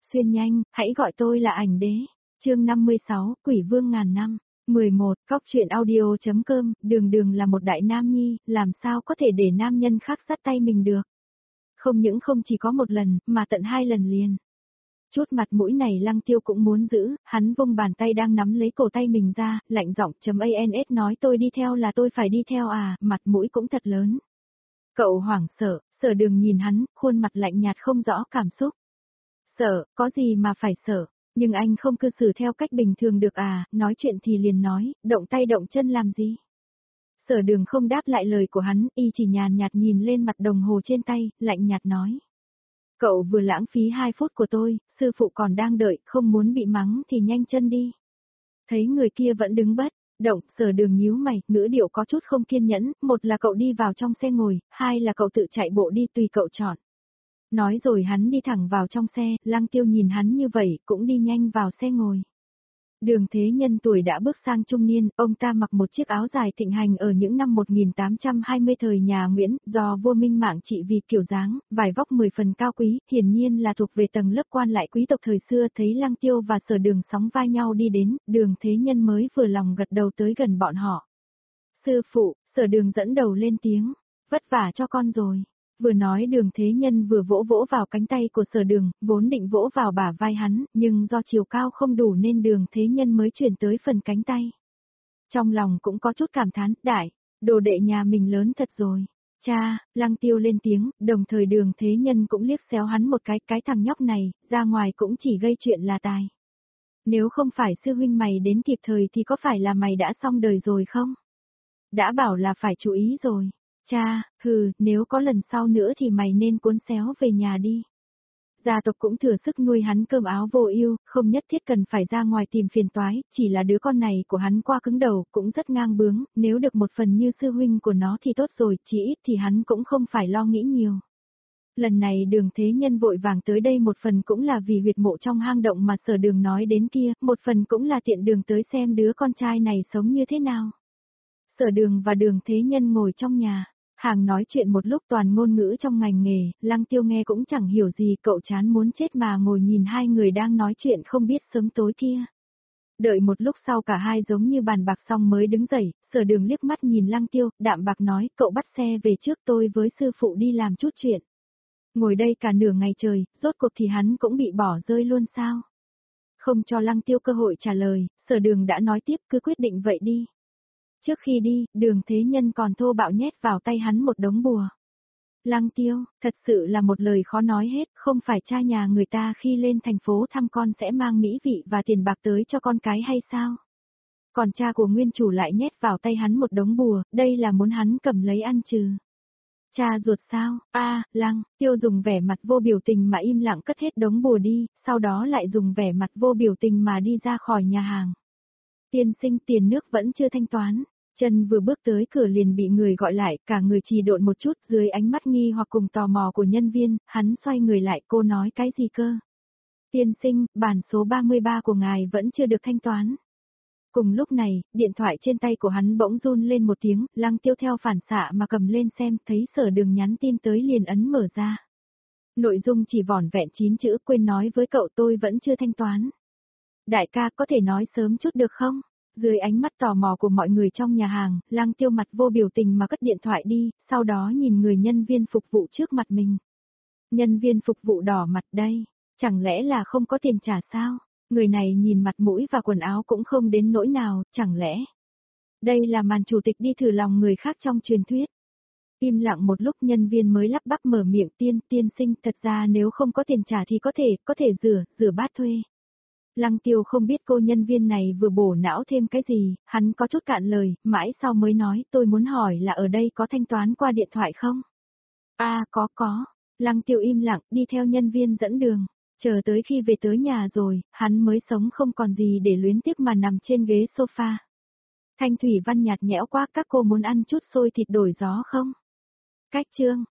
Xuyên nhanh, hãy gọi tôi là ảnh đế. Chương 56, Quỷ Vương ngàn năm. 11, Cóc truyện audio.com, Đường Đường là một đại nam nhi, làm sao có thể để nam nhân khác dắt tay mình được. Không những không chỉ có một lần, mà tận 2 lần liền. Chút mặt mũi này Lăng Tiêu cũng muốn giữ, hắn vung bàn tay đang nắm lấy cổ tay mình ra, lạnh giọng .ans nói tôi đi theo là tôi phải đi theo à, mặt mũi cũng thật lớn. Cậu hoảng sợ, Sở Đường nhìn hắn, khuôn mặt lạnh nhạt không rõ cảm xúc. Sợ, có gì mà phải sợ, nhưng anh không cư xử theo cách bình thường được à, nói chuyện thì liền nói, động tay động chân làm gì. Sở Đường không đáp lại lời của hắn, y chỉ nhàn nhạt nhìn lên mặt đồng hồ trên tay, lạnh nhạt nói. Cậu vừa lãng phí 2 phút của tôi, sư phụ còn đang đợi, không muốn bị mắng thì nhanh chân đi. Thấy người kia vẫn đứng bất động, Sở Đường nhíu mày, ngữ điệu có chút không kiên nhẫn, một là cậu đi vào trong xe ngồi, hai là cậu tự chạy bộ đi tùy cậu chọn. Nói rồi hắn đi thẳng vào trong xe, Lăng Tiêu nhìn hắn như vậy, cũng đi nhanh vào xe ngồi. Đường Thế Nhân tuổi đã bước sang trung niên, ông ta mặc một chiếc áo dài thịnh hành ở những năm 1820 thời nhà Nguyễn, do vua Minh Mạng trị vì kiểu dáng, vải vóc 10 phần cao quý, hiển nhiên là thuộc về tầng lớp quan lại quý tộc thời xưa. Thấy Lăng Tiêu và Sở Đường sóng vai nhau đi đến, Đường Thế Nhân mới vừa lòng gật đầu tới gần bọn họ. Sư phụ, Sở Đường dẫn đầu lên tiếng, vất vả cho con rồi. Vừa nói Đường Thế Nhân vừa vỗ vỗ vào cánh tay của Sở Đường, vốn định vỗ vào bả vai hắn, nhưng do chiều cao không đủ nên Đường Thế Nhân mới chuyển tới phần cánh tay. Trong lòng cũng có chút cảm thán, đại, đồ đệ nhà mình lớn thật rồi. Cha, Lăng Tiêu lên tiếng, đồng thời Đường Thế Nhân cũng liếc xéo hắn một cái thằng nhóc này, ra ngoài cũng chỉ gây chuyện là tài. Nếu không phải sư huynh mày đến kịp thời thì có phải là mày đã xong đời rồi không? Đã bảo là phải chú ý rồi. Cha, nếu có lần sau nữa thì mày nên cuốn xéo về nhà đi. Gia tộc cũng thừa sức nuôi hắn cơm áo vô ưu, không nhất thiết cần phải ra ngoài tìm phiền toái, chỉ là đứa con này của hắn qua cứng đầu, cũng rất ngang bướng, nếu được một phần như sư huynh của nó thì tốt rồi, chỉ ít thì hắn cũng không phải lo nghĩ nhiều. Lần này Đường Thế Nhân vội vàng tới đây một phần cũng là vì huyệt mộ trong hang động mà Sở Đường nói đến kia, một phần cũng là tiện đường tới xem đứa con trai này sống như thế nào. Sở Đường và Đường Thế Nhân ngồi trong nhà. Hàng nói chuyện một lúc toàn ngôn ngữ trong ngành nghề, Lăng Tiêu nghe cũng chẳng hiểu gì, cậu chán muốn chết mà ngồi nhìn hai người đang nói chuyện không biết sớm tối kia. Đợi một lúc sau cả hai giống như bàn bạc xong mới đứng dậy, Sở Đường liếc mắt nhìn Lăng Tiêu, đạm bạc nói, cậu bắt xe về trước, tôi với sư phụ đi làm chút chuyện. Ngồi đây cả nửa ngày trời, rốt cuộc thì hắn cũng bị bỏ rơi luôn sao? Không cho Lăng Tiêu cơ hội trả lời, Sở Đường đã nói tiếp, cứ quyết định vậy đi. Trước khi đi, Đường Thế Nhân còn thô bạo nhét vào tay hắn một đống bùa. Lăng Tiêu, thật sự là một lời khó nói hết, không phải cha nhà người ta khi lên thành phố thăm con sẽ mang mỹ vị và tiền bạc tới cho con cái hay sao? Còn cha của nguyên chủ lại nhét vào tay hắn một đống bùa, đây là muốn hắn cầm lấy ăn trừ. Cha ruột sao? Lăng Tiêu dùng vẻ mặt vô biểu tình mà im lặng cất hết đống bùa đi, sau đó lại dùng vẻ mặt vô biểu tình mà đi ra khỏi nhà hàng. Tiên sinh, tiền nước vẫn chưa thanh toán. Chân vừa bước tới cửa liền bị người gọi lại, cả người trì độn một chút, dưới ánh mắt nghi hoặc cùng tò mò của nhân viên, hắn xoay người lại, cô nói cái gì cơ? Tiên sinh, bản số 33 của ngài vẫn chưa được thanh toán. Cùng lúc này, điện thoại trên tay của hắn bỗng run lên một tiếng, Lăng Tiêu theo phản xạ mà cầm lên xem, thấy Sở Đường nhắn tin tới liền ấn mở ra. Nội dung chỉ vỏn vẹn 9 chữ, quên nói với cậu tôi vẫn chưa thanh toán. Đại ca có thể nói sớm chút được không? Dưới ánh mắt tò mò của mọi người trong nhà hàng, Lăng Tiêu mặt vô biểu tình mà cất điện thoại đi, sau đó nhìn người nhân viên phục vụ trước mặt mình. Nhân viên phục vụ đỏ mặt đây, chẳng lẽ là không có tiền trả sao? Người này nhìn mặt mũi và quần áo cũng không đến nỗi nào, chẳng lẽ? Đây là màn chủ tịch đi thử lòng người khác trong truyền thuyết. Im lặng một lúc nhân viên mới lắp bắp mở miệng, tiên sinh, thật ra nếu không có tiền trả thì có thể rửa bát thuê. Lăng Tiêu không biết cô nhân viên này vừa bổ não thêm cái gì, hắn có chút cạn lời, mãi sau mới nói, tôi muốn hỏi là ở đây có thanh toán qua điện thoại không? Có. Lăng Tiêu im lặng, đi theo nhân viên dẫn đường, chờ tới khi về tới nhà rồi, hắn mới sống không còn gì để luyến tiếc mà nằm trên ghế sofa. Thanh thủy văn nhạt nhẽo quá, các cô muốn ăn chút xôi thịt đổi gió không? Cách chương